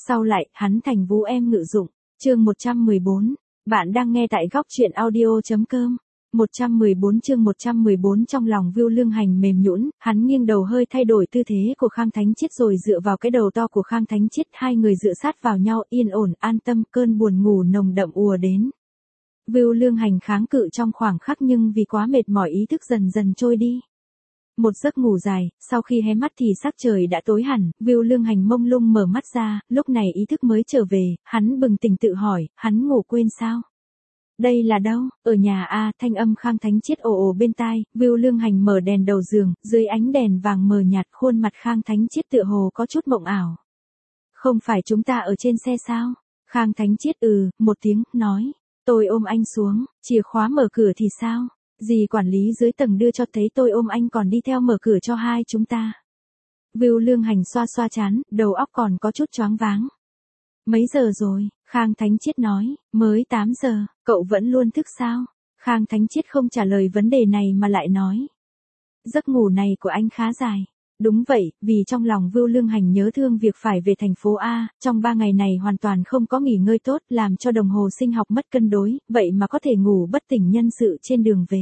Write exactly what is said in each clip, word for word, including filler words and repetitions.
Sau lại, hắn thành vũ em ngự dụng. Chương một trăm mười bốn. Bạn đang nghe tại góc truyện audio chấm com. một trăm mười bốn chương một trăm mười bốn trong lòng Vưu Lương Hành mềm nhũn, hắn nghiêng đầu hơi thay đổi tư thế của Khang Thánh Chiết rồi dựa vào cái đầu to của Khang Thánh Chiết, hai người dựa sát vào nhau, yên ổn, an tâm, cơn buồn ngủ nồng đậm ùa đến. Vưu Lương Hành kháng cự trong khoảng khắc nhưng vì quá mệt mỏi ý thức dần dần trôi đi. Một giấc ngủ dài, sau khi hé mắt thì sắc trời đã tối hẳn, Vưu Lương Hành mông lung mở mắt ra, lúc này ý thức mới trở về, hắn bừng tỉnh tự hỏi, hắn ngủ quên sao? Đây là đâu? Ở nhà a, thanh âm Khang Thánh Chiết ồ ồ bên tai, Vưu Lương Hành mở đèn đầu giường, dưới ánh đèn vàng mờ nhạt, khuôn mặt Khang Thánh Chiết tựa hồ có chút mộng ảo. Không phải chúng ta ở trên xe sao? Khang Thánh Chiết ừ, một tiếng, nói, tôi ôm anh xuống, chìa khóa mở cửa thì sao? Dì quản lý dưới tầng đưa cho thấy tôi ôm anh còn đi theo mở cửa cho hai chúng ta. Vưu Lương Hành xoa xoa trán, đầu óc còn có chút choáng váng. Mấy giờ rồi? Khang Thánh Chiết nói, mới tám giờ, cậu vẫn luôn thức sao? Khang Thánh Chiết không trả lời vấn đề này mà lại nói. Giấc ngủ này của anh khá dài. Đúng vậy, vì trong lòng Vưu Lương Hành nhớ thương việc phải về thành phố A, trong ba ngày này hoàn toàn không có nghỉ ngơi tốt, làm cho đồng hồ sinh học mất cân đối, vậy mà có thể ngủ bất tỉnh nhân sự trên đường về.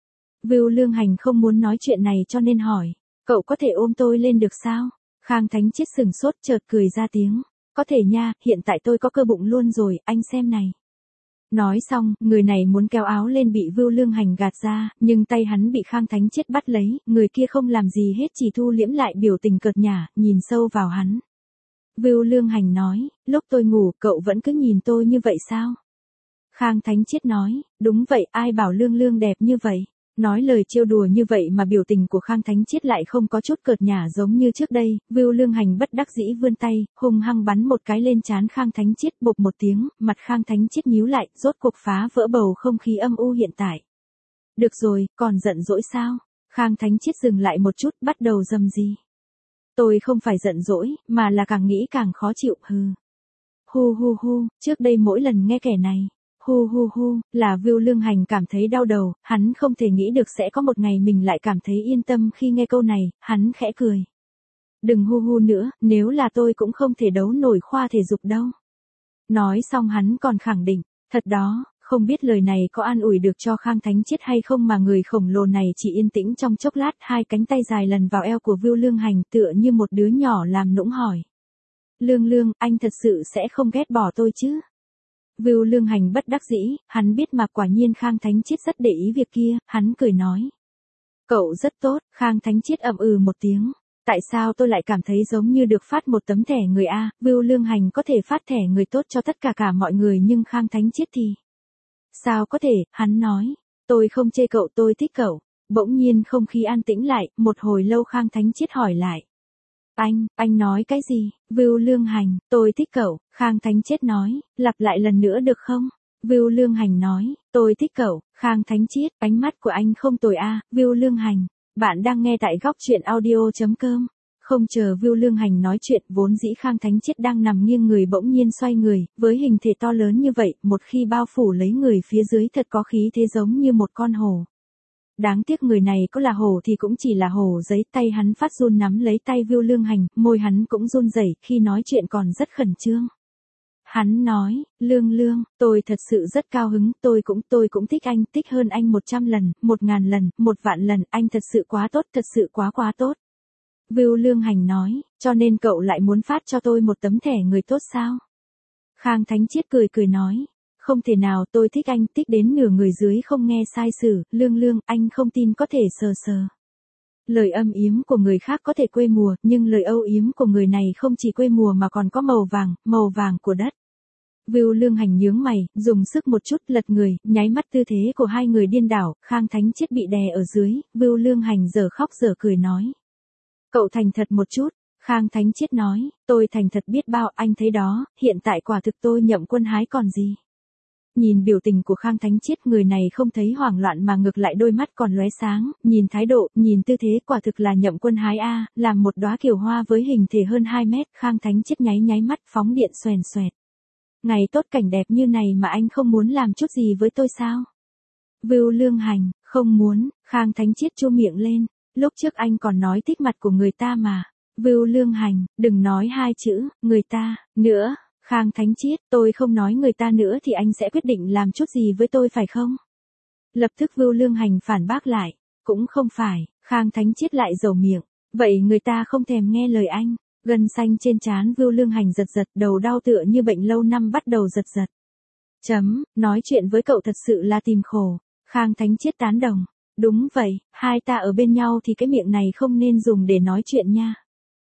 Vưu Lương Hành không muốn nói chuyện này cho nên hỏi, cậu có thể ôm tôi lên được sao? Khang Thánh Chiết sừng sốt chợt cười ra tiếng, có thể nha, hiện tại tôi có cơ bụng luôn rồi, anh xem này. Nói xong, người này muốn kéo áo lên bị Vưu Lương Hành gạt ra, nhưng tay hắn bị Khang Thánh Chiết bắt lấy, người kia không làm gì hết chỉ thu liễm lại biểu tình cợt nhả, nhìn sâu vào hắn. Vưu Lương Hành nói, lúc tôi ngủ cậu vẫn cứ nhìn tôi như vậy sao? Khang Thánh Chiết nói, đúng vậy, ai bảo Lương Lương đẹp như vậy? Nói lời trêu đùa như vậy mà biểu tình của Khang Thánh Chiết lại không có chút cợt nhả giống như trước đây, Vưu Lương Hành bất đắc dĩ vươn tay, hung hăng bắn một cái lên trán Khang Thánh Chiết, bộp một tiếng, mặt Khang Thánh Chiết nhíu lại, rốt cuộc phá vỡ bầu không khí âm u hiện tại. Được rồi, còn giận dỗi sao? Khang Thánh Chiết dừng lại một chút, bắt đầu rầm gì? Tôi không phải giận dỗi, mà là càng nghĩ càng khó chịu, hừ. Hu hu hu, trước đây mỗi lần nghe kẻ này. Hu hu hu, là Vưu Lương Hành cảm thấy đau đầu, hắn không thể nghĩ được sẽ có một ngày mình lại cảm thấy yên tâm khi nghe câu này, hắn khẽ cười. Đừng hu hu nữa, nếu là tôi cũng không thể đấu nổi khoa thể dục đâu. Nói xong hắn còn khẳng định, thật đó, không biết lời này có an ủi được cho Khang Thánh Chiết hay không mà người khổng lồ này chỉ yên tĩnh trong chốc lát, hai cánh tay dài lần vào eo của Vưu Lương Hành tựa như một đứa nhỏ làm nũng hỏi. Lương Lương, anh thật sự sẽ không ghét bỏ tôi chứ? Vưu Lương Hành bất đắc dĩ, hắn biết mà quả nhiên Khang Thánh Chiết rất để ý việc kia, hắn cười nói. Cậu rất tốt, Khang Thánh Chiết ậm ừ một tiếng. Tại sao tôi lại cảm thấy giống như được phát một tấm thẻ người A, Vưu Lương Hành có thể phát thẻ người tốt cho tất cả cả mọi người nhưng Khang Thánh Chiết thì. Sao có thể, hắn nói. Tôi không chê cậu, tôi thích cậu. Bỗng nhiên không khí an tĩnh lại, một hồi lâu Khang Thánh Chiết hỏi lại. Anh, anh nói cái gì? Vưu Lương Hành, tôi thích cậu, Khang Thánh Chiết nói, lặp lại lần nữa được không? Vưu Lương Hành nói, tôi thích cậu, Khang Thánh Chiết, ánh mắt của anh không tồi a, Vưu Lương Hành. Bạn đang nghe tại góc truyện audio chấm com. Không chờ Vưu Lương Hành nói chuyện, vốn dĩ Khang Thánh Chiết đang nằm nghiêng người bỗng nhiên xoay người, với hình thể to lớn như vậy, một khi bao phủ lấy người phía dưới thật có khí thế giống như một con hổ. Đáng tiếc người này có là hổ thì cũng chỉ là hổ giấy, tay hắn phát run nắm lấy tay Vưu Lương Hành, môi hắn cũng run rẩy, khi nói chuyện còn rất khẩn trương. Hắn nói, Lương Lương, tôi thật sự rất cao hứng, tôi cũng, tôi cũng thích anh, thích hơn anh một trăm lần, một ngàn lần, một vạn lần, anh thật sự quá tốt, thật sự quá quá tốt. Vưu Lương Hành nói, cho nên cậu lại muốn phát cho tôi một tấm thẻ người tốt sao? Khang Thánh Chiết cười cười nói. Không thể nào, tôi thích anh, thích đến nửa người dưới không nghe sai sử, Lương Lương, anh không tin có thể sờ sờ. Lời âm yếm của người khác có thể quê mùa, nhưng lời âu yếm của người này không chỉ quê mùa mà còn có màu vàng, màu vàng của đất. Vưu Lương Hành nhướng mày, dùng sức một chút lật người, nháy mắt tư thế của hai người điên đảo, Khang Thánh Chiết bị đè ở dưới, Vưu Lương Hành giờ khóc giờ cười nói. Cậu thành thật một chút. Khang Thánh Chiết nói, tôi thành thật biết bao, anh thấy đó, hiện tại quả thực tôi nhậm quân hái còn gì. Nhìn biểu tình của Khang Thánh Chiết, người này không thấy hoảng loạn mà ngược lại đôi mắt còn lóe sáng, nhìn thái độ, nhìn tư thế quả thực là nhậm quân hái a, làm một đóa kiều hoa với hình thể hơn hai mét, Khang Thánh Chiết nháy nháy mắt phóng điện xoèn xoẹt. Ngày tốt cảnh đẹp như này mà anh không muốn làm chút gì với tôi sao? Vưu Lương Hành, không muốn, Khang Thánh Chiết chu miệng lên, lúc trước anh còn nói thích mặt của người ta mà. Vưu Lương Hành, đừng nói hai chữ, người ta, nữa, Khang Thánh Triết, tôi không nói người ta nữa thì anh sẽ quyết định làm chút gì với tôi phải không? Lập tức Vưu Lương Hành phản bác lại, cũng không phải, Khang Thánh Triết lại dầu miệng, vậy người ta không thèm nghe lời anh, gân xanh trên trán Vưu Lương Hành giật giật, đầu đau tựa như bệnh lâu năm bắt đầu giật giật. Chấm, nói chuyện với cậu thật sự là tìm khổ, Khang Thánh Triết tán đồng, đúng vậy, hai ta ở bên nhau thì cái miệng này không nên dùng để nói chuyện nha.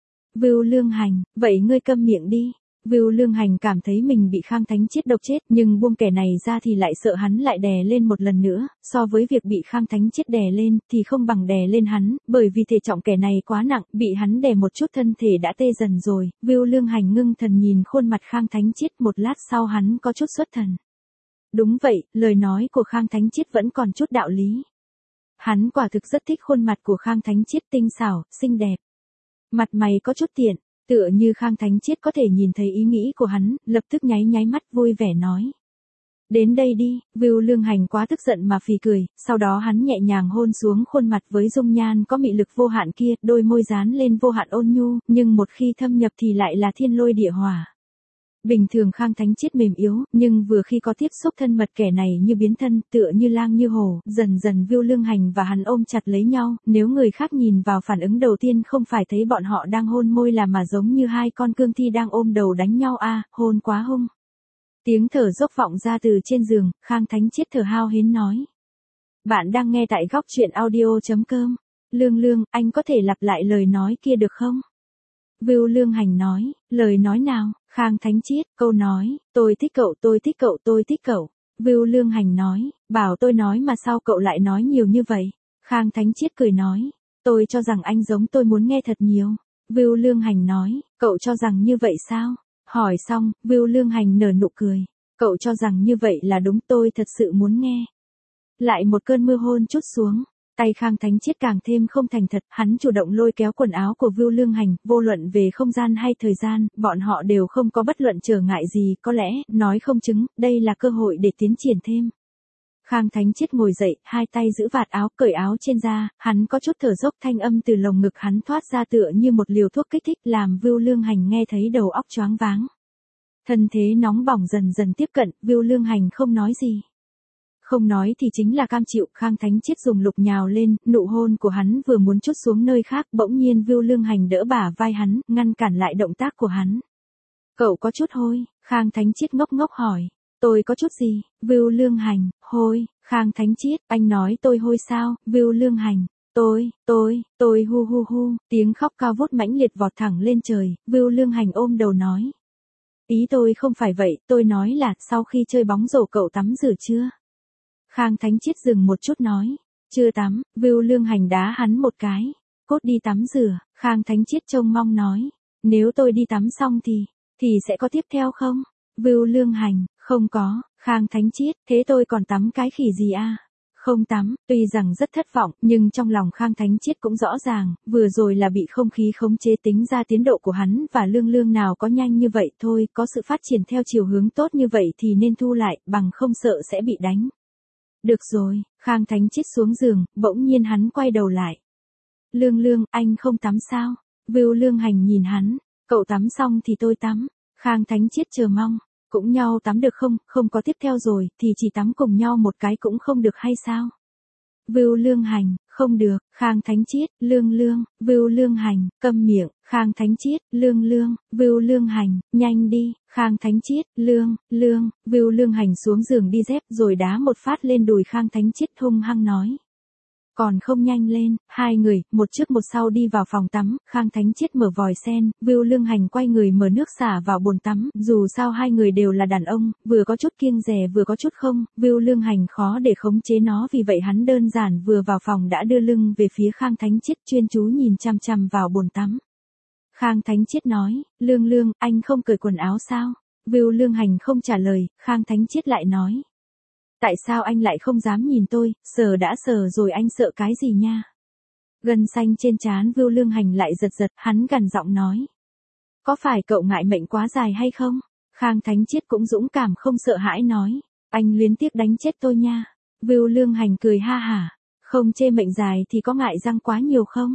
Vưu Lương Hành, vậy ngươi câm miệng đi. Vưu Lương Hành cảm thấy mình bị Khang Thánh Triết độc chết, nhưng buông kẻ này ra thì lại sợ hắn lại đè lên một lần nữa, so với việc bị Khang Thánh Triết đè lên thì không bằng đè lên hắn, bởi vì thể trọng kẻ này quá nặng, bị hắn đè một chút thân thể đã tê dần rồi. Vưu Lương Hành ngưng thần nhìn khuôn mặt Khang Thánh Triết, một lát sau hắn có chút xuất thần. Đúng vậy, lời nói của Khang Thánh Triết vẫn còn chút đạo lý. Hắn quả thực rất thích khuôn mặt của Khang Thánh Triết tinh xảo, xinh đẹp. Mặt mày có chút tiện, tựa như Khang Thánh Triết có thể nhìn thấy ý nghĩ của hắn, lập tức nháy nháy mắt vui vẻ nói. Đến đây đi, Vưu Lương Hành quá tức giận mà phì cười, sau đó hắn nhẹ nhàng hôn xuống khuôn mặt với dung nhan có mị lực vô hạn kia, đôi môi dán lên vô hạn ôn nhu, nhưng một khi thâm nhập thì lại là thiên lôi địa hỏa. Bình thường Khang Thánh Triết mềm yếu, nhưng vừa khi có tiếp xúc thân mật kẻ này như biến thân, tựa như lang như hổ, dần dần Vưu Lương Hành và hắn ôm chặt lấy nhau, nếu người khác nhìn vào phản ứng đầu tiên không phải thấy bọn họ đang hôn môi là mà giống như hai con cương thi đang ôm đầu đánh nhau a, à, hôn quá hung. Tiếng thở dốc vọng ra từ trên giường, Khang Thánh Triết thở hao hến nói. Bạn đang nghe tại góc truyện audio chấm com. Lương Lương, anh có thể lặp lại lời nói kia được không? Vưu Lương Hành nói, lời nói nào? Khang Thánh Triết, câu nói, tôi thích cậu, tôi thích cậu, tôi thích cậu. Vưu Lương Hành nói, bảo tôi nói mà sao cậu lại nói nhiều như vậy? Khang Thánh Triết cười nói, tôi cho rằng anh giống tôi muốn nghe thật nhiều. Vưu Lương Hành nói, cậu cho rằng như vậy sao? Hỏi xong, Vưu Lương Hành nở nụ cười, cậu cho rằng như vậy là đúng, tôi thật sự muốn nghe. Lại một cơn mưa hôn chút xuống. Tay Khang Thánh Triết càng thêm không thành thật, hắn chủ động lôi kéo quần áo của Vưu Lương Hành, vô luận về không gian hay thời gian, bọn họ đều không có bất luận trở ngại gì, có lẽ, nói không chứng, đây là cơ hội để tiến triển thêm. Khang Thánh Triết ngồi dậy, hai tay giữ vạt áo, cởi áo trên da, hắn có chút thở dốc, thanh âm từ lồng ngực hắn thoát ra tựa như một liều thuốc kích thích, làm Vưu Lương Hành nghe thấy đầu óc choáng váng. Thân thế nóng bỏng dần dần tiếp cận, Vưu Lương Hành không nói gì. Không nói thì chính là cam chịu, Khang Thánh Triết dùng lục nhào lên, nụ hôn của hắn vừa muốn trút xuống nơi khác, bỗng nhiên Vưu Lương Hành đỡ bả vai hắn, ngăn cản lại động tác của hắn. Cậu có chút hôi, Khang Thánh Triết ngốc ngốc hỏi, tôi có chút gì? Vưu Lương Hành, hôi, Khang Thánh Triết, anh nói tôi hôi sao? Vưu Lương Hành, tôi, tôi, tôi hu hu hu, tiếng khóc cao vút mãnh liệt vọt thẳng lên trời, Vưu Lương Hành ôm đầu nói. Ý tôi không phải vậy, tôi nói là, sau khi chơi bóng rổ cậu tắm rửa chưa? Khang Thánh Triết dừng một chút nói, chưa tắm. Vưu Lương Hành đá hắn một cái, cốt đi tắm rửa. Khang Thánh Triết trông mong nói, nếu tôi đi tắm xong thì, thì sẽ có tiếp theo không? Vưu Lương Hành, không có. Khang Thánh Triết, thế tôi còn tắm cái khỉ gì a? À? Không tắm. Tuy rằng rất thất vọng, nhưng trong lòng Khang Thánh Triết cũng rõ ràng, vừa rồi là bị không khí khống chế, tính ra tiến độ của hắn và Lương Lương nào có nhanh như vậy thôi, có sự phát triển theo chiều hướng tốt như vậy thì nên thu lại, bằng không sợ sẽ bị đánh. Được rồi, Khang Thánh Triết xuống giường, bỗng nhiên hắn quay đầu lại. Lương Lương, anh không tắm sao? Vưu Lương Hành nhìn hắn, cậu tắm xong thì tôi tắm. Khang Thánh Triết chờ mong, cũng nhau tắm được không, không có tiếp theo rồi, thì chỉ tắm cùng nhau một cái cũng không được hay sao? Vưu Lương Hành, không được. Khang Thánh Triết, Lương Lương. Vưu Lương Hành, câm miệng. Khang Thánh Triết, Lương Lương. Vưu Lương Hành, nhanh đi. Khang Thánh Triết, Lương, Lương. Vưu Lương Hành xuống giường đi dép rồi đá một phát lên đùi Khang Thánh Triết, hung hăng nói. Còn không nhanh lên. Hai người, một trước một sau đi vào phòng tắm, Khang Thánh Triết mở vòi sen, Vưu Lương Hành quay người mở nước xả vào bồn tắm, dù sao hai người đều là đàn ông, vừa có chút kiêng dè vừa có chút không, Vưu Lương Hành khó để khống chế nó, vì vậy hắn đơn giản vừa vào phòng đã đưa lưng về phía Khang Thánh Triết, chuyên chú nhìn chằm chằm vào bồn tắm. Khang Thánh Triết nói, Lương Lương, anh không cởi quần áo sao? Vưu Lương Hành không trả lời, Khang Thánh Triết lại nói. Tại sao anh lại không dám nhìn tôi, sờ đã sờ rồi anh sợ cái gì nha? Gân xanh trên trán Vưu Lương Hành lại giật giật, hắn gằn giọng nói. Có phải cậu ngại mệnh quá dài hay không? Khang Thánh Triết cũng dũng cảm không sợ hãi nói. Anh luyến tiếc đánh chết tôi nha. Vưu Lương Hành cười ha hả. Không chê mệnh dài thì có ngại răng quá nhiều không?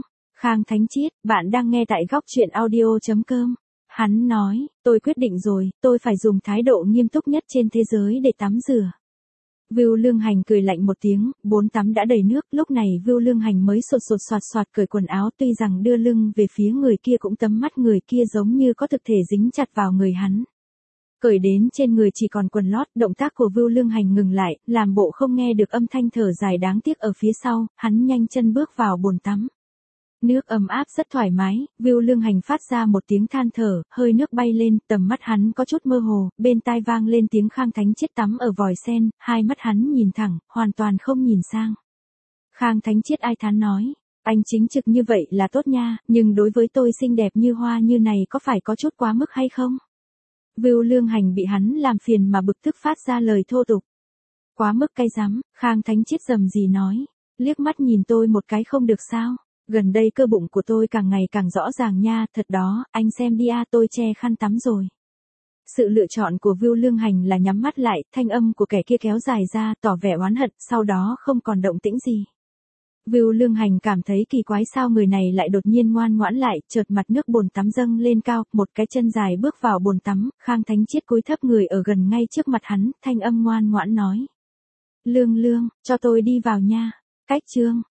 Khang Thánh Triết, bạn đang nghe tại góc truyện audio chấm com. Hắn nói, tôi quyết định rồi, tôi phải dùng thái độ nghiêm túc nhất trên thế giới để tắm rửa. Vưu Lương Hành cười lạnh một tiếng, bồn tắm đã đầy nước, lúc này Vưu Lương Hành mới sột sột soạt soạt cởi quần áo, tuy rằng đưa lưng về phía người kia cũng tấm mắt người kia giống như có thực thể dính chặt vào người hắn. Cởi đến trên người chỉ còn quần lót, động tác của Vưu Lương Hành ngừng lại, làm bộ không nghe được âm thanh thở dài đáng tiếc ở phía sau, hắn nhanh chân bước vào bồn tắm. Nước ấm áp rất thoải mái, Vưu Lương Hành phát ra một tiếng than thở, hơi nước bay lên, tầm mắt hắn có chút mơ hồ, bên tai vang lên tiếng Khang Thánh Triết tắm ở vòi sen, hai mắt hắn nhìn thẳng, hoàn toàn không nhìn sang. Khang Thánh Triết ai thán nói, anh chính trực như vậy là tốt nha, nhưng đối với tôi xinh đẹp như hoa như này có phải có chút quá mức hay không? Vưu Lương Hành bị hắn làm phiền mà bực tức phát ra lời thô tục. Quá mức cay rắm, Khang Thánh Triết rầm rì nói, liếc mắt nhìn tôi một cái không được sao? Gần đây cơ bụng của tôi càng ngày càng rõ ràng nha, thật đó, anh xem đi a, tôi che khăn tắm rồi. Sự lựa chọn của Vưu Lương Hành là nhắm mắt lại, thanh âm của kẻ kia kéo dài ra, tỏ vẻ oán hận, sau đó không còn động tĩnh gì. Vưu Lương Hành cảm thấy kỳ quái sao người này lại đột nhiên ngoan ngoãn lại, chợt mặt nước bồn tắm dâng lên cao, một cái chân dài bước vào bồn tắm, Khang Thánh Triết cúi thấp người ở gần ngay trước mặt hắn, thanh âm ngoan ngoãn nói. Lương Lương, cho tôi đi vào nha. Cách chương.